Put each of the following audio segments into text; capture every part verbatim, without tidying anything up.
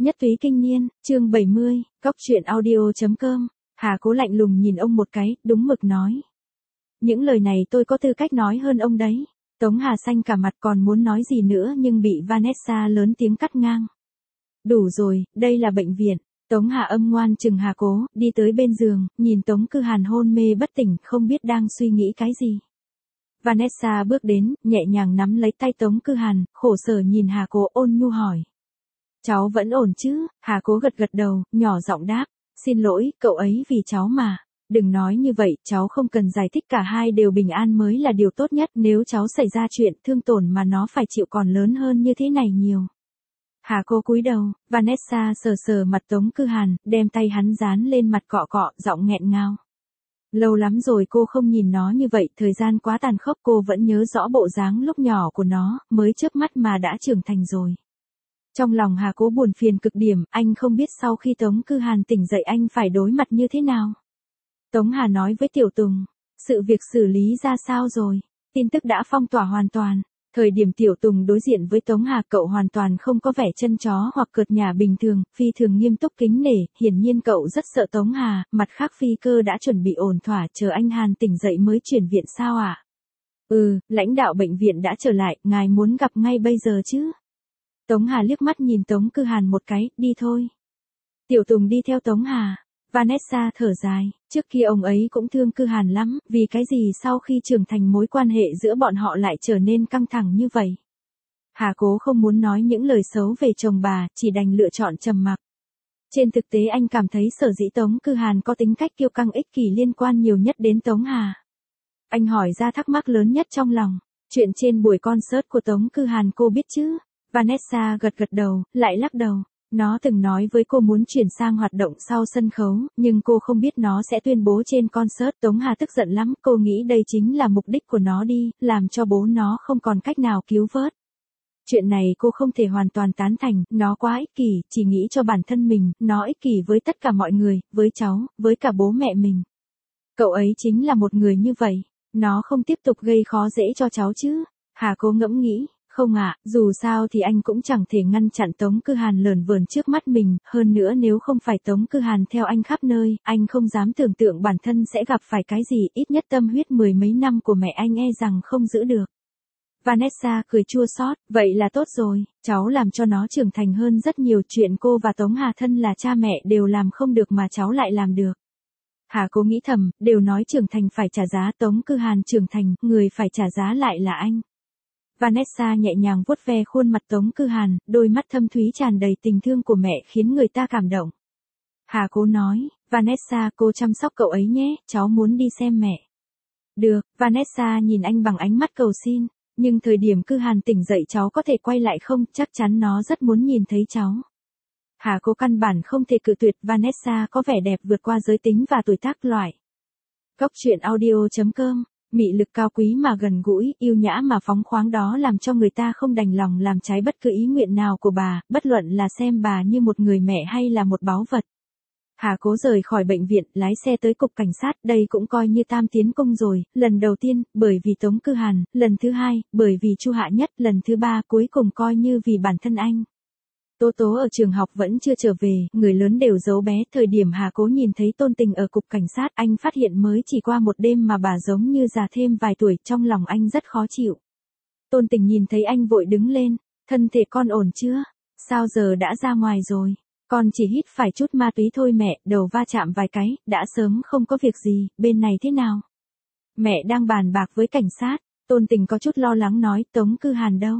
Nhất túy kinh niên, chương bảy mươi, cóc truyện audio.com, Hà Cố lạnh lùng nhìn ông một cái, đúng mực nói. Những lời này tôi có tư cách nói hơn ông đấy. Tống Hà xanh cả mặt còn muốn nói gì nữa nhưng bị Vanessa lớn tiếng cắt ngang. Đủ rồi, đây là bệnh viện. Tống Hà âm ngoan chừng Hà Cố, đi tới bên giường, nhìn Tống Cư Hàn hôn mê bất tỉnh, không biết đang suy nghĩ cái gì. Vanessa bước đến, nhẹ nhàng nắm lấy tay Tống Cư Hàn, khổ sở nhìn Hà Cố ôn nhu hỏi. Cháu vẫn ổn chứ? Hà Cố gật gật đầu, nhỏ giọng đáp. Xin lỗi, cậu ấy vì cháu mà. Đừng nói như vậy, cháu không cần giải thích, cả hai đều bình an mới là điều tốt nhất. Nếu cháu xảy ra chuyện thương tổn mà nó phải chịu còn lớn hơn như thế này nhiều. Hà Cố cúi đầu, Vanessa sờ sờ mặt Tống Cư Hàn, đem tay hắn dán lên mặt cọ cọ, giọng nghẹn ngào. Lâu lắm rồi cô không nhìn nó như vậy, thời gian quá tàn khốc, cô vẫn nhớ rõ bộ dáng lúc nhỏ của nó, mới chớp mắt mà đã trưởng thành rồi. Trong lòng Hà Cố buồn phiền cực điểm, anh không biết sau khi Tống Cư Hàn tỉnh dậy anh phải đối mặt như thế nào. Tống Hà nói với Tiểu Tùng, sự việc xử lý ra sao rồi? Tin tức đã phong tỏa hoàn toàn. Thời điểm Tiểu Tùng đối diện với Tống Hà, cậu hoàn toàn không có vẻ chân chó hoặc cợt nhả bình thường, phi thường nghiêm túc kính nể, hiển nhiên cậu rất sợ Tống Hà, mặt khác Phi Cơ đã chuẩn bị ổn thỏa, chờ anh Hàn tỉnh dậy mới chuyển viện sao ạ? À? Ừ, lãnh đạo bệnh viện đã trở lại, ngài muốn gặp ngay bây giờ chứ? Tống Hà liếc mắt nhìn Tống Cư Hàn một cái, đi thôi. Tiểu Tùng đi theo Tống Hà. Vanessa thở dài, trước kia ông ấy cũng thương Cư Hàn lắm, vì cái gì sau khi trưởng thành mối quan hệ giữa bọn họ lại trở nên căng thẳng như vậy. Hà Cố không muốn nói những lời xấu về chồng bà, chỉ đành lựa chọn trầm mặc. Trên thực tế anh cảm thấy sở dĩ Tống Cư Hàn có tính cách kiêu căng ích kỷ liên quan nhiều nhất đến Tống Hà. Anh hỏi ra thắc mắc lớn nhất trong lòng, chuyện trên buổi concert của Tống Cư Hàn cô biết chứ? Vanessa gật gật đầu, lại lắc đầu. Nó từng nói với cô muốn chuyển sang hoạt động sau sân khấu, nhưng cô không biết nó sẽ tuyên bố trên concert. Tống Hà tức giận lắm, cô nghĩ đây chính là mục đích của nó đi, làm cho bố nó không còn cách nào cứu vớt. Chuyện này cô không thể hoàn toàn tán thành, nó quá ích kỷ, chỉ nghĩ cho bản thân mình, nó ích kỷ với tất cả mọi người, với cháu, với cả bố mẹ mình. Cậu ấy chính là một người như vậy, nó không tiếp tục gây khó dễ cho cháu chứ? Hà Cố ngẫm nghĩ. Không ạ, à, dù sao thì anh cũng chẳng thể ngăn chặn Tống Cư Hàn lởn vởn trước mắt mình, hơn nữa nếu không phải Tống Cư Hàn theo anh khắp nơi, anh không dám tưởng tượng bản thân sẽ gặp phải cái gì, ít nhất tâm huyết mười mấy năm của mẹ anh e rằng không giữ được. Vanessa cười chua xót, vậy là tốt rồi, cháu làm cho nó trưởng thành hơn rất nhiều, chuyện cô và Tống Hà thân là cha mẹ đều làm không được mà cháu lại làm được. Hà Cố nghĩ thầm, đều nói trưởng thành phải trả giá, Tống Cư Hàn trưởng thành, người phải trả giá lại là anh. Vanessa nhẹ nhàng vuốt ve khuôn mặt Tống Cư Hàn, đôi mắt thâm thúy tràn đầy tình thương của mẹ khiến người ta cảm động. Hà Cố nói, Vanessa cô chăm sóc cậu ấy nhé, cháu muốn đi xem mẹ. Được, Vanessa nhìn anh bằng ánh mắt cầu xin, nhưng thời điểm Cư Hàn tỉnh dậy cháu có thể quay lại không, chắc chắn nó rất muốn nhìn thấy cháu. Hà Cố căn bản không thể cự tuyệt, Vanessa có vẻ đẹp vượt qua giới tính và tuổi tác loại. Cóc truyện audio.com. Mị lực cao quý mà gần gũi, yêu nhã mà phóng khoáng, đó làm cho người ta không đành lòng làm trái bất cứ ý nguyện nào của bà, bất luận là xem bà như một người mẹ hay là một báu vật. Hà Cố rời khỏi bệnh viện, lái xe tới cục cảnh sát, đây cũng coi như tam tiến công rồi, lần đầu tiên, bởi vì Tống Cư Hàn, lần thứ hai, bởi vì Chu Hạ Nhất, lần thứ ba, cuối cùng coi như vì bản thân anh. Tố Tố ở trường học vẫn chưa trở về, người lớn đều giấu bé, thời điểm Hà Cố nhìn thấy Tôn Tình ở cục cảnh sát, anh phát hiện mới chỉ qua một đêm mà bà giống như già thêm vài tuổi, trong lòng anh rất khó chịu. Tôn Tình nhìn thấy anh vội đứng lên, thân thể con ổn chưa? Sao giờ đã ra ngoài rồi? Con chỉ hít phải chút ma túy thôi mẹ, đầu va chạm vài cái, đã sớm không có việc gì, bên này thế nào? Mẹ đang bàn bạc với cảnh sát, Tôn Tình có chút lo lắng nói, Tống Cư Hàn đâu?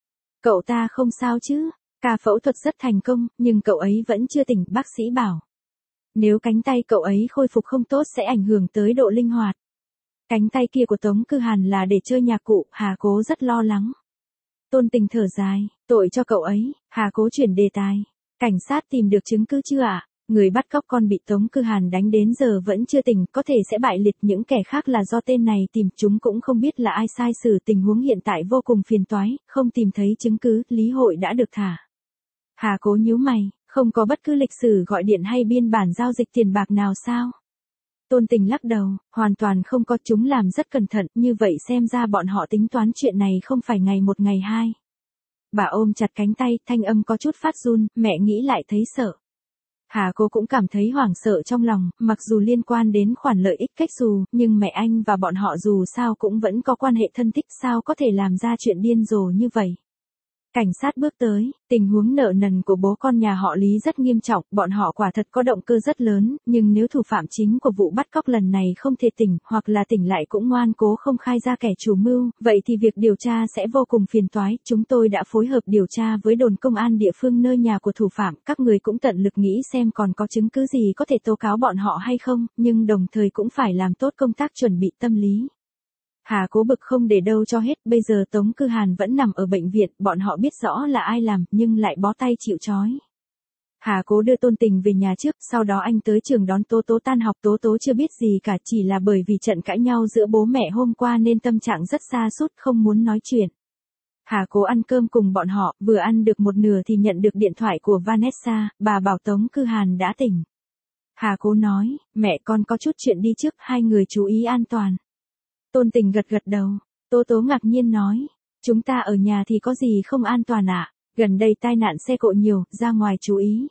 Cậu ta không sao chứ? Ca phẫu thuật rất thành công, nhưng cậu ấy vẫn chưa tỉnh, bác sĩ bảo. Nếu cánh tay cậu ấy khôi phục không tốt sẽ ảnh hưởng tới độ linh hoạt. Cánh tay kia của Tống Cư Hàn là để chơi nhạc cụ, Hà Cố rất lo lắng. Tôn Tình thở dài, tội cho cậu ấy, Hà Cố chuyển đề tài. Cảnh sát tìm được chứng cứ chưa ạ? À? Người bắt cóc con bị Tống Cư Hàn đánh đến giờ vẫn chưa tỉnh, có thể sẽ bại liệt, những kẻ khác là do tên này tìm, chúng cũng không biết là ai sai xử, tình huống hiện tại vô cùng phiền toái, không tìm thấy chứng cứ, Lý Hội đã được thả. Hà Cố nhíu mày, không có bất cứ lịch sử gọi điện hay biên bản giao dịch tiền bạc nào sao? Tôn Tình lắc đầu, hoàn toàn không có, chúng làm rất cẩn thận, như vậy xem ra bọn họ tính toán chuyện này không phải ngày một ngày hai. Bà ôm chặt cánh tay, thanh âm có chút phát run, mẹ nghĩ lại thấy sợ. Hà Cố cũng cảm thấy hoảng sợ trong lòng, mặc dù liên quan đến khoản lợi ích cách dù, nhưng mẹ anh và bọn họ dù sao cũng vẫn có quan hệ thân thích, sao có thể làm ra chuyện điên rồ như vậy. Cảnh sát bước tới, tình huống nợ nần của bố con nhà họ Lý rất nghiêm trọng, bọn họ quả thật có động cơ rất lớn, nhưng nếu thủ phạm chính của vụ bắt cóc lần này không thể tỉnh, hoặc là tỉnh lại cũng ngoan cố không khai ra kẻ chủ mưu, vậy thì việc điều tra sẽ vô cùng phiền toái. Chúng tôi đã phối hợp điều tra với đồn công an địa phương nơi nhà của thủ phạm, các người cũng tận lực nghĩ xem còn có chứng cứ gì có thể tố cáo bọn họ hay không, nhưng đồng thời cũng phải làm tốt công tác chuẩn bị tâm lý. Hà Cố bực không để đâu cho hết, bây giờ Tống Cư Hàn vẫn nằm ở bệnh viện, bọn họ biết rõ là ai làm, nhưng lại bó tay chịu trói. Hà Cố đưa Tôn Tình về nhà trước, sau đó anh tới trường đón Tố Tố tan học. Tố Tố chưa biết gì cả, chỉ là bởi vì trận cãi nhau giữa bố mẹ hôm qua nên tâm trạng rất sa sút, không muốn nói chuyện. Hà Cố ăn cơm cùng bọn họ, vừa ăn được một nửa thì nhận được điện thoại của Vanessa, bà bảo Tống Cư Hàn đã tỉnh. Hà Cố nói, mẹ con có chút chuyện đi trước, hai người chú ý an toàn. Tôn Tình gật gật đầu, Tố Tố ngạc nhiên nói, chúng ta ở nhà thì có gì không an toàn ạ, à? Gần đây tai nạn xe cộ nhiều, ra ngoài chú ý.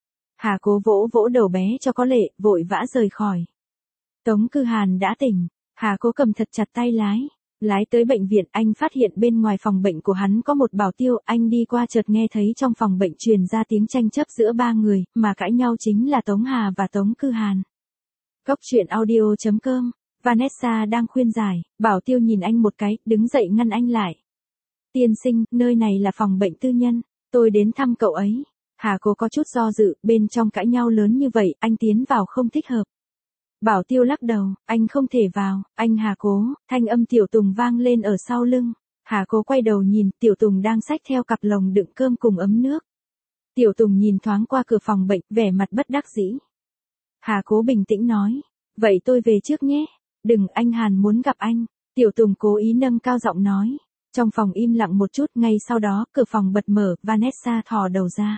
Hà Cố vỗ vỗ đầu bé cho có lệ, vội vã rời khỏi. Tống Cư Hàn đã tỉnh, Hà Cố cầm thật chặt tay lái, lái tới bệnh viện. Anh phát hiện bên ngoài phòng bệnh của hắn có một bảo tiêu, anh đi qua chợt nghe thấy trong phòng bệnh truyền ra tiếng tranh chấp giữa ba người, mà cãi nhau chính là Tống Hà và Tống Cư Hàn. Cốc truyện audio chấm com. Vanessa đang khuyên giải, bảo tiêu nhìn anh một cái, đứng dậy ngăn anh lại. Tiên sinh, nơi này là phòng bệnh tư nhân, tôi đến thăm cậu ấy. Hà Cố có chút do dự, bên trong cãi nhau lớn như vậy, anh tiến vào không thích hợp. Bảo tiêu lắc đầu, anh không thể vào, anh Hà Cố, thanh âm Tiểu Tùng vang lên ở sau lưng. Hà Cố quay đầu nhìn, Tiểu Tùng đang xách theo cặp lồng đựng cơm cùng ấm nước. Tiểu Tùng nhìn thoáng qua cửa phòng bệnh, vẻ mặt bất đắc dĩ. Hà Cố bình tĩnh nói, vậy tôi về trước nhé. Đừng, anh Hàn muốn gặp anh. Tiểu Tùng cố ý nâng cao giọng nói. Trong phòng im lặng một chút, ngay sau đó, cửa phòng bật mở, Vanessa thò đầu ra.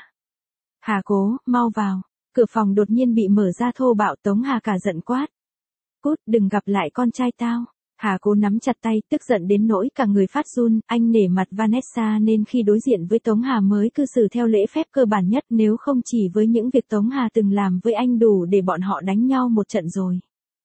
Hà Cố, mau vào. Cửa phòng đột nhiên bị mở ra thô bạo. Tống Hà cả giận quát. Cút, đừng gặp lại con trai tao. Hà Cố nắm chặt tay, tức giận đến nỗi cả người phát run. Anh nể mặt Vanessa nên khi đối diện với Tống Hà mới cư xử theo lễ phép cơ bản nhất, nếu không chỉ với những việc Tống Hà từng làm với anh đủ để bọn họ đánh nhau một trận rồi.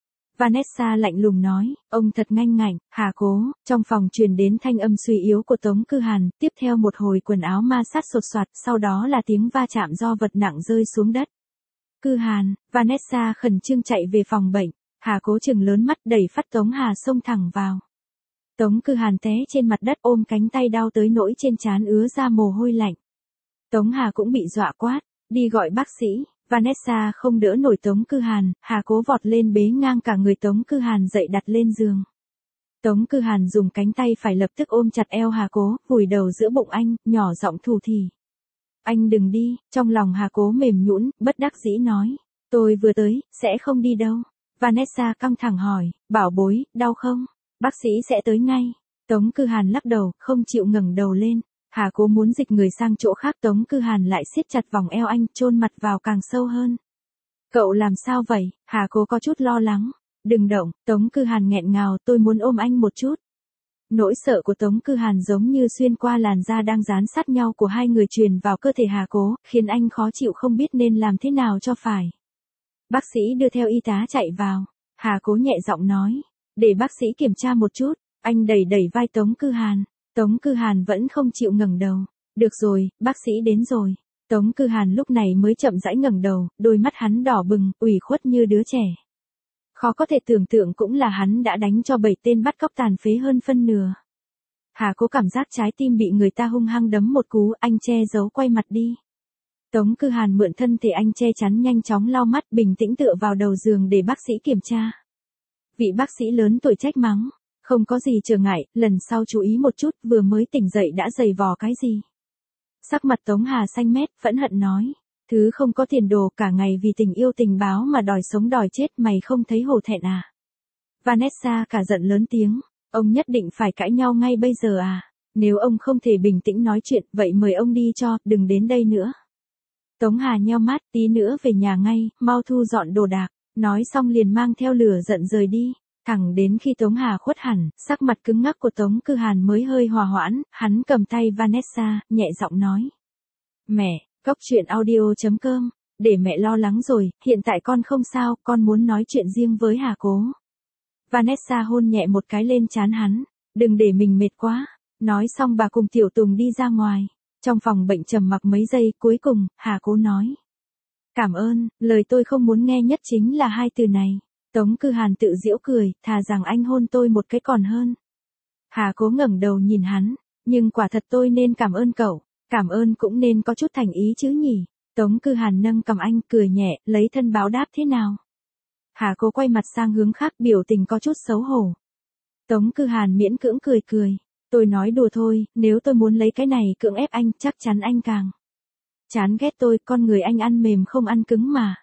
Vanessa lạnh lùng nói, ông thật nhanh ngạnh. Hà Cố, trong phòng truyền đến thanh âm suy yếu của Tống Cư Hàn, tiếp theo một hồi quần áo ma sát sột soạt, sau đó là tiếng va chạm do vật nặng rơi xuống đất. Cư Hàn, Vanessa khẩn trương chạy về phòng bệnh, Hà Cố trừng lớn mắt đẩy phát Tống Hà xông thẳng vào. Tống Cư Hàn té trên mặt đất ôm cánh tay đau tới nỗi trên trán ứa ra mồ hôi lạnh. Tống Hà cũng bị dọa quát, đi gọi bác sĩ. Vanessa không đỡ nổi Tống Cư Hàn, Hà Cố vọt lên bế ngang cả người Tống Cư Hàn dậy đặt lên giường. Tống Cư Hàn dùng cánh tay phải lập tức ôm chặt eo Hà Cố, vùi đầu giữa bụng anh, nhỏ giọng thủ thỉ. Anh đừng đi, trong lòng Hà Cố mềm nhũn, bất đắc dĩ nói. Tôi vừa tới, sẽ không đi đâu. Vanessa căng thẳng hỏi, bảo bối, đau không? Bác sĩ sẽ tới ngay. Tống Cư Hàn lắc đầu, không chịu ngẩng đầu lên. Hà Cố muốn dịch người sang chỗ khác, Tống Cư Hàn lại siết chặt vòng eo anh, chôn mặt vào càng sâu hơn. Cậu làm sao vậy? Hà Cố có chút lo lắng. Đừng động, Tống Cư Hàn nghẹn ngào, tôi muốn ôm anh một chút. Nỗi sợ của Tống Cư Hàn giống như xuyên qua làn da đang dán sát nhau của hai người truyền vào cơ thể Hà Cố, khiến anh khó chịu không biết nên làm thế nào cho phải. Bác sĩ đưa theo y tá chạy vào. Hà Cố nhẹ giọng nói, để bác sĩ kiểm tra một chút. Anh đẩy đẩy vai Tống Cư Hàn. Tống Cư Hàn vẫn không chịu ngẩng đầu. Được rồi, bác sĩ đến rồi. Tống Cư Hàn lúc này mới chậm rãi ngẩng đầu, đôi mắt hắn đỏ bừng, ủy khuất như đứa trẻ. Khó có thể tưởng tượng cũng là hắn đã đánh cho bảy tên bắt cóc tàn phế hơn phân nửa. Hà Cố cảm giác trái tim bị người ta hung hăng đấm một cú, anh che giấu quay mặt đi. Tống Cư Hàn mượn thân thể anh che chắn, nhanh chóng lau mắt, bình tĩnh tựa vào đầu giường để bác sĩ kiểm tra. Vị bác sĩ lớn tuổi trách mắng. Không có gì trở ngại, lần sau chú ý một chút, vừa mới tỉnh dậy đã giày vò cái gì. Sắc mặt Tống Hà xanh mét, phẫn hận nói. Thứ không có tiền đồ, cả ngày vì tình yêu tình báo mà đòi sống đòi chết, mày không thấy hổ thẹn à? Vanessa cả giận lớn tiếng. Ông nhất định phải cãi nhau ngay bây giờ à? Nếu ông không thể bình tĩnh nói chuyện, vậy mời ông đi cho, đừng đến đây nữa. Tống Hà nheo mắt, tí nữa về nhà ngay, mau thu dọn đồ đạc. Nói xong liền mang theo lửa giận rời đi. Thẳng đến khi Tống Hà khuất hẳn, sắc mặt cứng ngắc của Tống Cư Hàn mới hơi hòa hoãn, hắn cầm tay Vanessa, nhẹ giọng nói. Mẹ, Cóc truyện audio.com, để mẹ lo lắng rồi, hiện tại con không sao, con muốn nói chuyện riêng với Hà Cố. Vanessa hôn nhẹ một cái lên trán hắn, đừng để mình mệt quá. Nói xong bà cùng Tiểu Tùng đi ra ngoài. Trong phòng bệnh trầm mặc mấy giây, cuối cùng, Hà Cố nói. Cảm ơn, lời tôi không muốn nghe nhất chính là hai từ này. Tống Cư Hàn tự giễu cười, thà rằng anh hôn tôi một cái còn hơn. Hà Cố ngẩng đầu nhìn hắn, nhưng quả thật tôi nên cảm ơn cậu, cảm ơn cũng nên có chút thành ý chứ nhỉ. Tống Cư Hàn nâng cầm anh, cười nhẹ, lấy thân báo đáp thế nào. Hà Cố quay mặt sang hướng khác, biểu tình có chút xấu hổ. Tống Cư Hàn miễn cưỡng cười cười, tôi nói đùa thôi, nếu tôi muốn lấy cái này cưỡng ép anh, chắc chắn anh càng chán ghét tôi, con người anh ăn mềm không ăn cứng mà.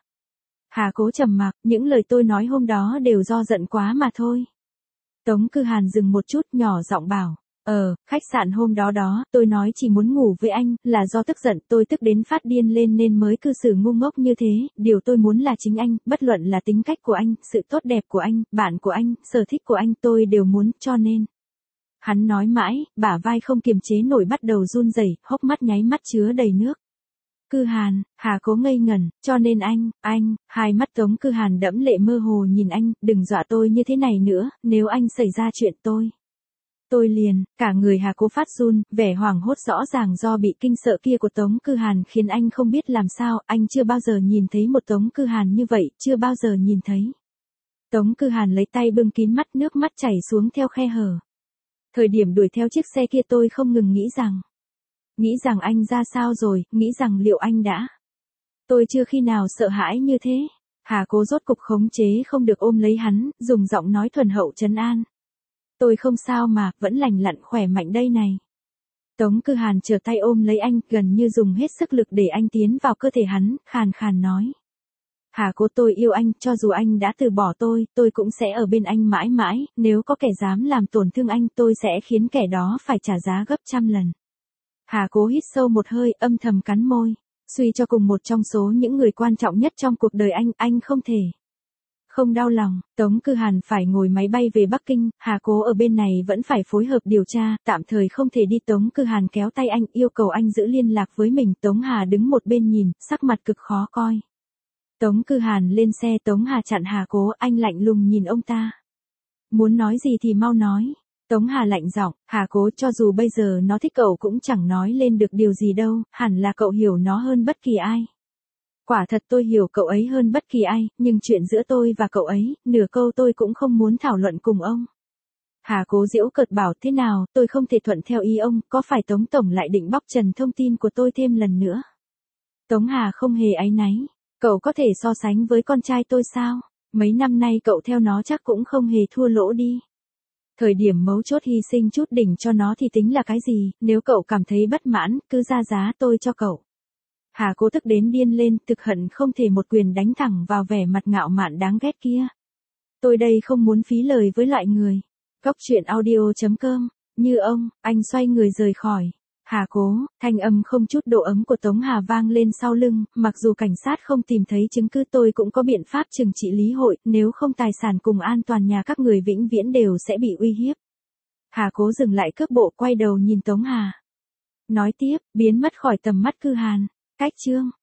Hà Cố trầm mặc, những lời tôi nói hôm đó đều do giận quá mà thôi. Tống Cư Hàn dừng một chút, nhỏ giọng bảo, ờ, khách sạn hôm đó đó, tôi nói chỉ muốn ngủ với anh, là do tức giận, tôi tức đến phát điên lên nên mới cư xử ngu ngốc như thế, điều tôi muốn là chính anh, bất luận là tính cách của anh, sự tốt đẹp của anh, bạn của anh, sở thích của anh, tôi đều muốn, cho nên. Hắn nói mãi, bả vai không kiềm chế nổi bắt đầu run rẩy, hốc mắt nháy mắt chứa đầy nước. Cư Hàn, Hà Cố ngây ngẩn, cho nên anh, anh, hai mắt Tống Cư Hàn đẫm lệ mơ hồ nhìn anh, đừng dọa tôi như thế này nữa, nếu anh xảy ra chuyện tôi. Tôi liền, cả người Hà Cố phát run, vẻ hoảng hốt rõ ràng do bị kinh sợ kia của Tống Cư Hàn khiến anh không biết làm sao, anh chưa bao giờ nhìn thấy một Tống Cư Hàn như vậy, chưa bao giờ nhìn thấy. Tống Cư Hàn lấy tay bưng kín mắt, nước mắt chảy xuống theo khe hở. Thời điểm đuổi theo chiếc xe kia tôi không ngừng nghĩ rằng, nghĩ rằng anh ra sao rồi, nghĩ rằng liệu anh đã. Tôi chưa khi nào sợ hãi như thế. Hà Cố rốt cục khống chế không được ôm lấy hắn, dùng giọng nói thuần hậu trấn an. Tôi không sao mà, vẫn lành lặn khỏe mạnh đây này. Tống Cư Hàn trở tay ôm lấy anh, gần như dùng hết sức lực để anh tiến vào cơ thể hắn, khàn khàn nói. Hà Cố, tôi yêu anh, cho dù anh đã từ bỏ tôi, tôi cũng sẽ ở bên anh mãi mãi, nếu có kẻ dám làm tổn thương anh, tôi sẽ khiến kẻ đó phải trả giá gấp trăm lần. Hà Cố hít sâu một hơi, âm thầm cắn môi, suy cho cùng một trong số những người quan trọng nhất trong cuộc đời anh, anh không thể không đau lòng. Tống Cư Hàn phải ngồi máy bay về Bắc Kinh, Hà Cố ở bên này vẫn phải phối hợp điều tra, tạm thời không thể đi. Tống Cư Hàn kéo tay anh, yêu cầu anh giữ liên lạc với mình. Tống Hà đứng một bên nhìn, sắc mặt cực khó coi. Tống Cư Hàn lên xe, Tống Hà chặn Hà Cố, anh lạnh lùng nhìn ông ta. Muốn nói gì thì mau nói. Tống Hà lạnh giọng, Hà Cố, cho dù bây giờ nó thích cậu cũng chẳng nói lên được điều gì đâu, hẳn là cậu hiểu nó hơn bất kỳ ai. Quả thật tôi hiểu cậu ấy hơn bất kỳ ai, nhưng chuyện giữa tôi và cậu ấy, nửa câu tôi cũng không muốn thảo luận cùng ông. Hà Cố giễu cợt bảo, thế nào, tôi không thể thuận theo ý ông, có phải Tống Tổng lại định bóc trần thông tin của tôi thêm lần nữa? Tống Hà không hề áy náy, cậu có thể so sánh với con trai tôi sao? Mấy năm nay cậu theo nó chắc cũng không hề thua lỗ đi. Thời điểm mấu chốt hy sinh chút đỉnh cho nó thì tính là cái gì, nếu cậu cảm thấy bất mãn, cứ ra giá tôi cho cậu. Hà Cố tức đến điên lên, thực hận không thể một quyền đánh thẳng vào vẻ mặt ngạo mạn đáng ghét kia. Tôi đây không muốn phí lời với loại người. Cóc truyện audio.com, như ông, anh xoay người rời khỏi. Hà Cố, thanh âm không chút độ ấm của Tống Hà vang lên sau lưng, mặc dù cảnh sát không tìm thấy chứng cứ tôi cũng có biện pháp trừng trị lý hội, nếu không tài sản cùng an toàn nhà các người vĩnh viễn đều sẽ bị uy hiếp. Hà Cố dừng lại cước bộ, quay đầu nhìn Tống Hà. Nói tiếp, biến mất khỏi tầm mắt Cư Hàn. Cách chương